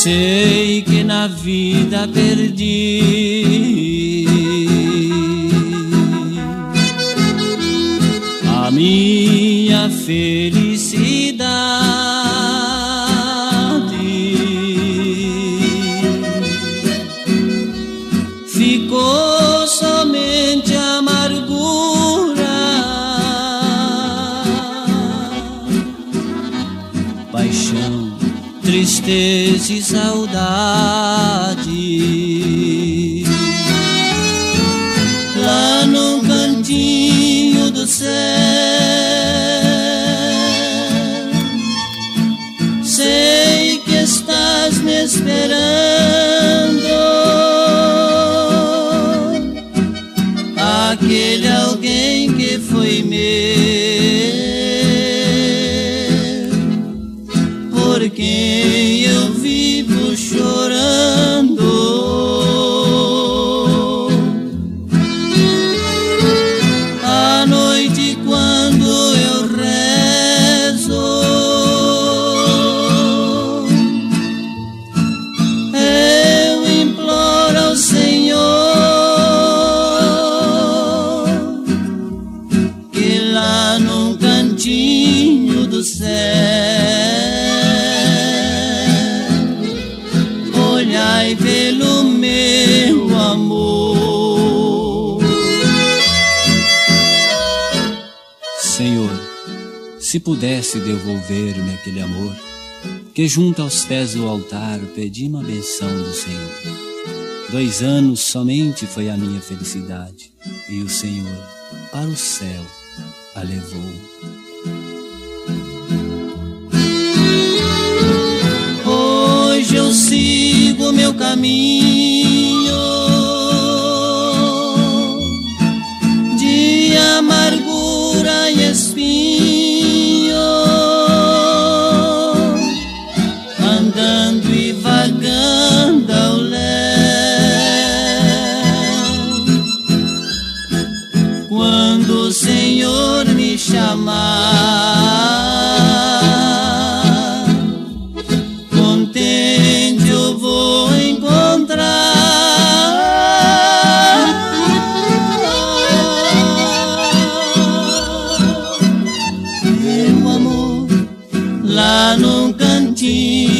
Sei que na vida perdi a minha felicidade. Ficou somente a amargura, paixão, tristeza e saudade. Lá no cantinho do céu, sei que estás me esperando. Aquele alguém que foi meu, por quem eu vivo chorando. À noite quando eu rezo, eu imploro ao Senhor que lá num cantinho do céu olhai pelo meu amor. Senhor, se pudesse devolver-me aquele amor, que junto aos pés do altar pedi uma benção do Senhor. 2 anos somente foi a minha felicidade, e o Senhor para o céu a levou. Hoje eu sigo meu caminho de amargura e espinho, andando e vagando ao léu. Quando o Senhor me chamar, contente eu vou encontrar. Meu amor, lá num cantinho